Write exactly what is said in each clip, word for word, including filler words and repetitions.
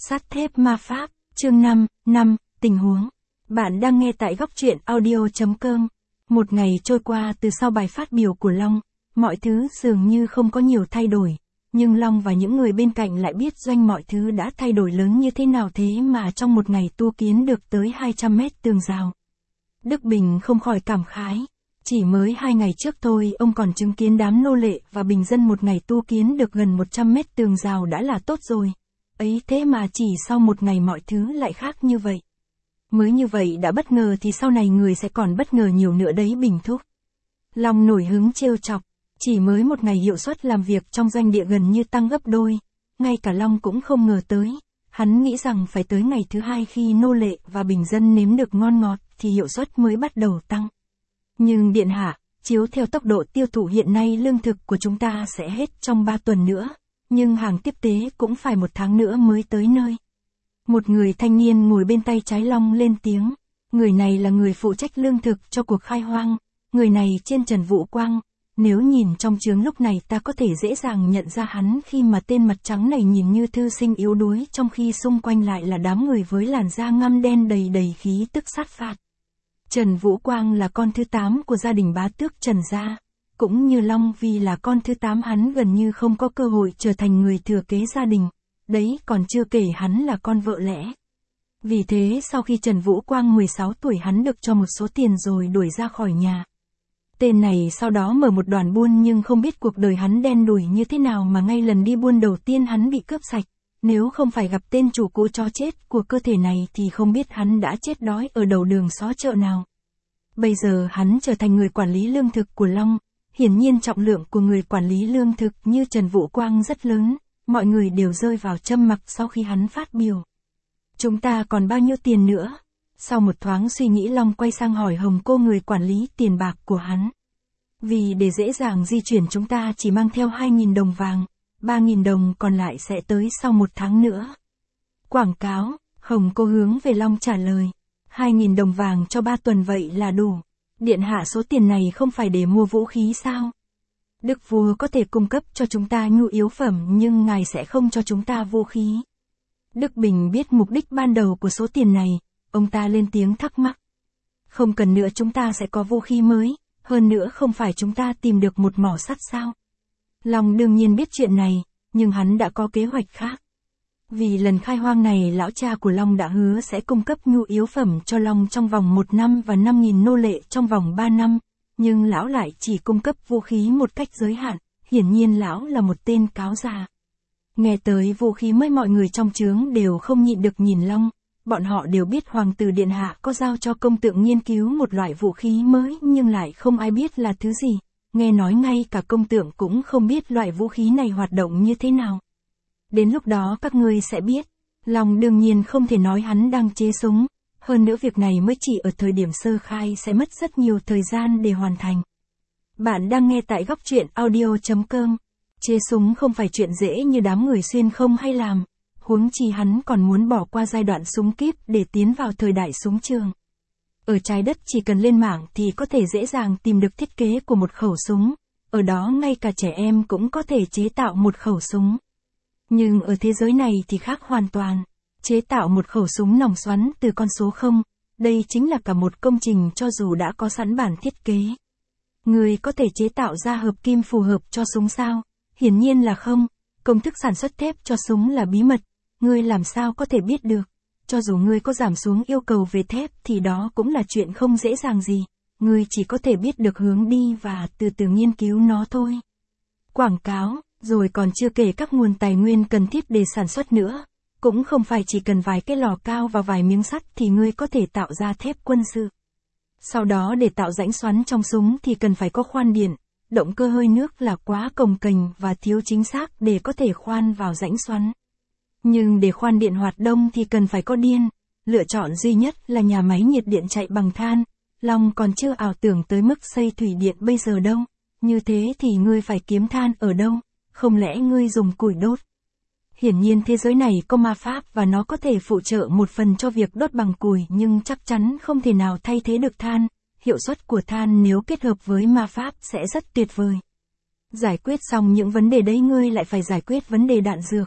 Sắt thép ma pháp, chương năm, năm, tình huống. Bạn đang nghe tại góc truyện audio chấm com. Một ngày trôi qua từ sau bài phát biểu của Long, mọi thứ dường như không có nhiều thay đổi. Nhưng Long và những người bên cạnh lại biết doanh mọi thứ đã thay đổi lớn như thế nào thế mà trong một ngày tu kiến được tới hai trăm mét tường rào. Đức Bình không khỏi cảm khái. Chỉ mới hai ngày trước thôi ông còn chứng kiến đám nô lệ và bình dân một ngày tu kiến được gần một trăm mét tường rào đã là tốt rồi. Ấy thế mà chỉ sau một ngày mọi thứ lại khác như vậy. Mới như vậy đã bất ngờ thì sau này người sẽ còn bất ngờ nhiều nữa đấy Bình thúc. Long nổi hứng trêu chọc. Chỉ mới một ngày hiệu suất làm việc trong doanh địa gần như tăng gấp đôi. Ngay cả Long cũng không ngờ tới. Hắn nghĩ rằng phải tới ngày thứ hai khi nô lệ và bình dân nếm được ngon ngọt thì hiệu suất mới bắt đầu tăng. Nhưng điện hạ, chiếu theo tốc độ tiêu thụ hiện nay lương thực của chúng ta sẽ hết trong ba tuần nữa. Nhưng hàng tiếp tế cũng phải một tháng nữa mới tới nơi. Một người thanh niên ngồi bên tay trái Long lên tiếng. Người này là người phụ trách lương thực cho cuộc khai hoang. Người này trên Trần Vũ Quang. Nếu nhìn trong chướng lúc này ta có thể dễ dàng nhận ra hắn khi mà tên mặt trắng này nhìn như thư sinh yếu đuối trong khi xung quanh lại là đám người với làn da ngăm đen đầy đầy khí tức sát phạt. Trần Vũ Quang là con thứ tám của gia đình bá tước Trần gia. Cũng như Long vì là con thứ tám hắn gần như không có cơ hội trở thành người thừa kế gia đình. Đấy còn chưa kể hắn là con vợ lẽ. Vì thế sau khi Trần Vũ Quang mười sáu tuổi hắn được cho một số tiền rồi đuổi ra khỏi nhà. Tên này sau đó mở một đoàn buôn nhưng không biết cuộc đời hắn đen đủi như thế nào mà ngay lần đi buôn đầu tiên hắn bị cướp sạch. Nếu không phải gặp tên chủ cũ chó chết của cơ thể này thì không biết hắn đã chết đói ở đầu đường xó chợ nào. Bây giờ hắn trở thành người quản lý lương thực của Long. Hiển nhiên trọng lượng của người quản lý lương thực như Trần Vũ Quang rất lớn. Mọi người đều rơi vào trầm mặc sau khi hắn phát biểu. Chúng ta còn bao nhiêu tiền nữa? Sau một thoáng suy nghĩ Long quay sang hỏi Hồng cô người quản lý tiền bạc của hắn. Vì để dễ dàng di chuyển chúng ta chỉ mang theo hai nghìn đồng vàng, ba nghìn đồng còn lại sẽ tới sau một tháng nữa. Quảng cáo, Hồng cô hướng về Long trả lời. hai nghìn đồng vàng cho ba tuần vậy là đủ. Điện hạ số tiền này không phải để mua vũ khí sao? Đức vua có thể cung cấp cho chúng ta nhu yếu phẩm nhưng ngài sẽ không cho chúng ta vũ khí. Đức Bình biết mục đích ban đầu của số tiền này, ông ta lên tiếng thắc mắc. Không cần nữa chúng ta sẽ có vũ khí mới, hơn nữa không phải chúng ta tìm được một mỏ sắt sao? Long đương nhiên biết chuyện này, nhưng hắn đã có kế hoạch khác. Vì lần khai hoang này lão cha của Long đã hứa sẽ cung cấp nhu yếu phẩm cho Long trong vòng một năm và năm nghìn nô lệ trong vòng ba năm. Nhưng lão lại chỉ cung cấp vũ khí một cách giới hạn, hiển nhiên lão là một tên cáo già. Nghe tới vũ khí mới mọi người trong trướng đều không nhịn được nhìn Long, bọn họ đều biết hoàng tử điện hạ có giao cho công tượng nghiên cứu một loại vũ khí mới nhưng lại không ai biết là thứ gì, nghe nói ngay cả công tượng cũng không biết loại vũ khí này hoạt động như thế nào. Đến lúc đó các ngươi sẽ biết, Long đương nhiên không thể nói hắn đang chế súng. Hơn nữa việc này mới chỉ ở thời điểm sơ khai sẽ mất rất nhiều thời gian để hoàn thành. Bạn đang nghe tại góc truyện audio chấm com. Chế súng không phải chuyện dễ như đám người xuyên không hay làm. Huống chi hắn còn muốn bỏ qua giai đoạn súng kíp để tiến vào thời đại súng trường. Ở trái đất chỉ cần lên mạng thì có thể dễ dàng tìm được thiết kế của một khẩu súng. Ở đó ngay cả trẻ em cũng có thể chế tạo một khẩu súng. Nhưng ở thế giới này thì khác hoàn toàn. Chế tạo một khẩu súng nòng xoắn từ con số không, đây chính là cả một công trình cho dù đã có sẵn bản thiết kế. Người có thể chế tạo ra hợp kim phù hợp cho súng sao? Hiển nhiên là không, công thức sản xuất thép cho súng là bí mật, ngươi làm sao có thể biết được. Cho dù ngươi có giảm xuống yêu cầu về thép thì đó cũng là chuyện không dễ dàng gì, ngươi chỉ có thể biết được hướng đi và từ từ nghiên cứu nó thôi. Quảng cáo, rồi còn chưa kể các nguồn tài nguyên cần thiết để sản xuất nữa. Cũng không phải chỉ cần vài cái lò cao và vài miếng sắt thì ngươi có thể tạo ra thép quân sự. Sau đó để tạo rãnh xoắn trong súng thì cần phải có khoan điện, động cơ hơi nước là quá cồng kềnh và thiếu chính xác để có thể khoan vào rãnh xoắn. Nhưng để khoan điện hoạt động thì cần phải có điện, lựa chọn duy nhất là nhà máy nhiệt điện chạy bằng than. Long còn chưa ảo tưởng tới mức xây thủy điện bây giờ đâu, như thế thì ngươi phải kiếm than ở đâu, không lẽ ngươi dùng củi đốt? Hiển nhiên thế giới này có ma pháp và nó có thể phụ trợ một phần cho việc đốt bằng củi nhưng chắc chắn không thể nào thay thế được than. Hiệu suất của than nếu kết hợp với ma pháp sẽ rất tuyệt vời. Giải quyết xong những vấn đề đấy ngươi lại phải giải quyết vấn đề đạn dược.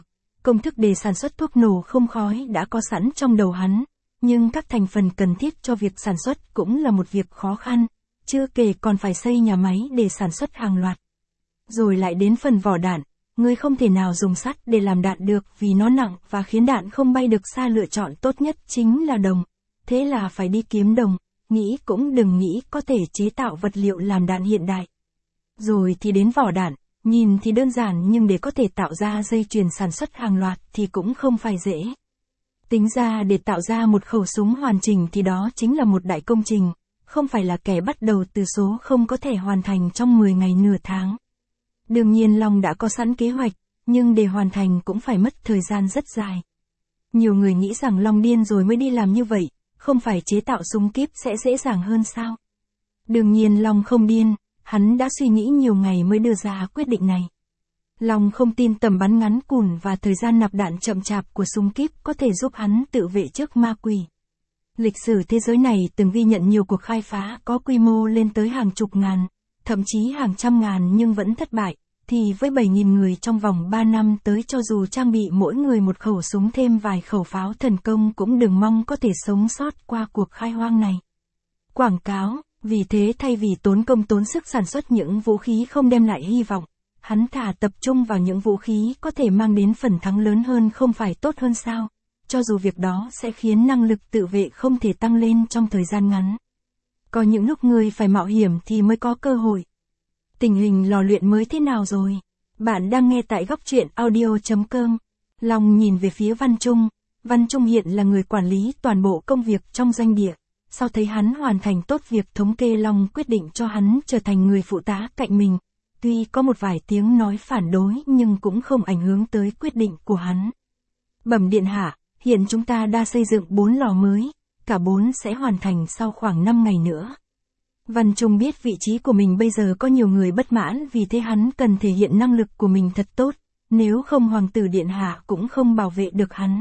Công thức để sản xuất thuốc nổ không khói đã có sẵn trong đầu hắn, nhưng các thành phần cần thiết cho việc sản xuất cũng là một việc khó khăn, chưa kể còn phải xây nhà máy để sản xuất hàng loạt. Rồi lại đến phần vỏ đạn, ngươi không thể nào dùng sắt để làm đạn được vì nó nặng và khiến đạn không bay được xa, lựa chọn tốt nhất chính là đồng. Thế là phải đi kiếm đồng, nghĩ cũng đừng nghĩ có thể chế tạo vật liệu làm đạn hiện đại. Rồi thì đến vỏ đạn, nhìn thì đơn giản nhưng để có thể tạo ra dây chuyền sản xuất hàng loạt thì cũng không phải dễ. Tính ra để tạo ra một khẩu súng hoàn chỉnh thì đó chính là một đại công trình, không phải là kẻ bắt đầu từ số không có thể hoàn thành trong mười ngày nửa tháng. Đương nhiên Long đã có sẵn kế hoạch, nhưng để hoàn thành cũng phải mất thời gian rất dài. Nhiều người nghĩ rằng Long điên rồi mới đi làm như vậy, không phải chế tạo súng kíp sẽ dễ dàng hơn sao? Đương nhiên Long không điên, hắn đã suy nghĩ nhiều ngày mới đưa ra quyết định này. Long không tin tầm bắn ngắn cùn và thời gian nạp đạn chậm chạp của súng kíp có thể giúp hắn tự vệ trước ma quỷ. Lịch sử thế giới này từng ghi nhận nhiều cuộc khai phá có quy mô lên tới hàng chục ngàn, thậm chí hàng trăm ngàn nhưng vẫn thất bại, thì với bảy nghìn người trong vòng ba năm tới, cho dù trang bị mỗi người một khẩu súng thêm vài khẩu pháo thần công cũng đừng mong có thể sống sót qua cuộc khai hoang này. Quảng cáo, vì thế thay vì tốn công tốn sức sản xuất những vũ khí không đem lại hy vọng, hắn thà tập trung vào những vũ khí có thể mang đến phần thắng lớn hơn không phải tốt hơn sao, cho dù việc đó sẽ khiến năng lực tự vệ không thể tăng lên trong thời gian ngắn. Có những lúc người phải mạo hiểm thì mới có cơ hội. Tình hình lò luyện mới thế nào rồi? Bạn đang nghe tại góc truyện audio chấm com. Long nhìn về phía Văn Trung. Văn Trung hiện là người quản lý toàn bộ công việc trong doanh địa. Sau thấy hắn hoàn thành tốt việc thống kê, Long quyết định cho hắn trở thành người phụ tá cạnh mình. Tuy có một vài tiếng nói phản đối nhưng cũng không ảnh hưởng tới quyết định của hắn. Bẩm điện hạ, hiện chúng ta đã xây dựng bốn lò mới, cả bốn sẽ hoàn thành sau khoảng năm ngày nữa. Văn Trung biết vị trí của mình bây giờ có nhiều người bất mãn, vì thế hắn cần thể hiện năng lực của mình thật tốt, nếu không hoàng tử điện hạ cũng không bảo vệ được hắn.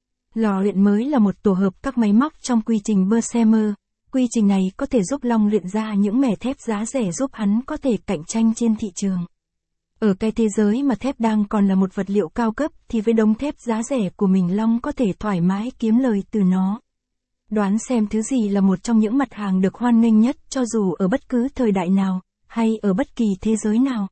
Lò luyện mới là một tổ hợp các máy móc trong quy trình Bessemer. Quy trình này có thể giúp Long luyện ra những mẻ thép giá rẻ giúp hắn có thể cạnh tranh trên thị trường. Ở cái thế giới mà thép đang còn là một vật liệu cao cấp thì với đống thép giá rẻ của mình, Long có thể thoải mái kiếm lời từ nó. Đoán xem thứ gì là một trong những mặt hàng được hoan nghênh nhất cho dù ở bất cứ thời đại nào, hay ở bất kỳ thế giới nào.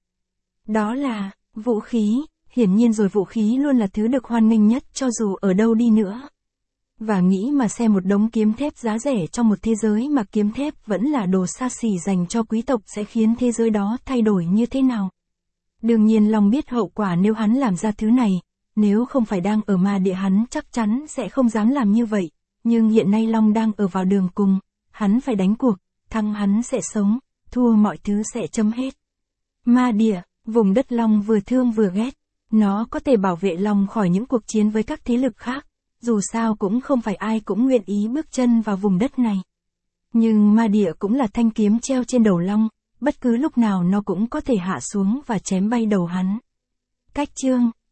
Đó là vũ khí, hiển nhiên rồi, vũ khí luôn là thứ được hoan nghênh nhất cho dù ở đâu đi nữa. Và nghĩ mà xem, một đống kiếm thép giá rẻ trong một thế giới mà kiếm thép vẫn là đồ xa xỉ dành cho quý tộc sẽ khiến thế giới đó thay đổi như thế nào. Đương nhiên Long biết hậu quả nếu hắn làm ra thứ này, nếu không phải đang ở ma địa hắn chắc chắn sẽ không dám làm như vậy. Nhưng hiện nay Long đang ở vào đường cùng, hắn phải đánh cuộc, thắng hắn sẽ sống, thua mọi thứ sẽ chấm hết. Ma địa, vùng đất Long vừa thương vừa ghét, nó có thể bảo vệ Long khỏi những cuộc chiến với các thế lực khác, dù sao cũng không phải ai cũng nguyện ý bước chân vào vùng đất này. Nhưng ma địa cũng là thanh kiếm treo trên đầu Long, bất cứ lúc nào nó cũng có thể hạ xuống và chém bay đầu hắn. Cách chương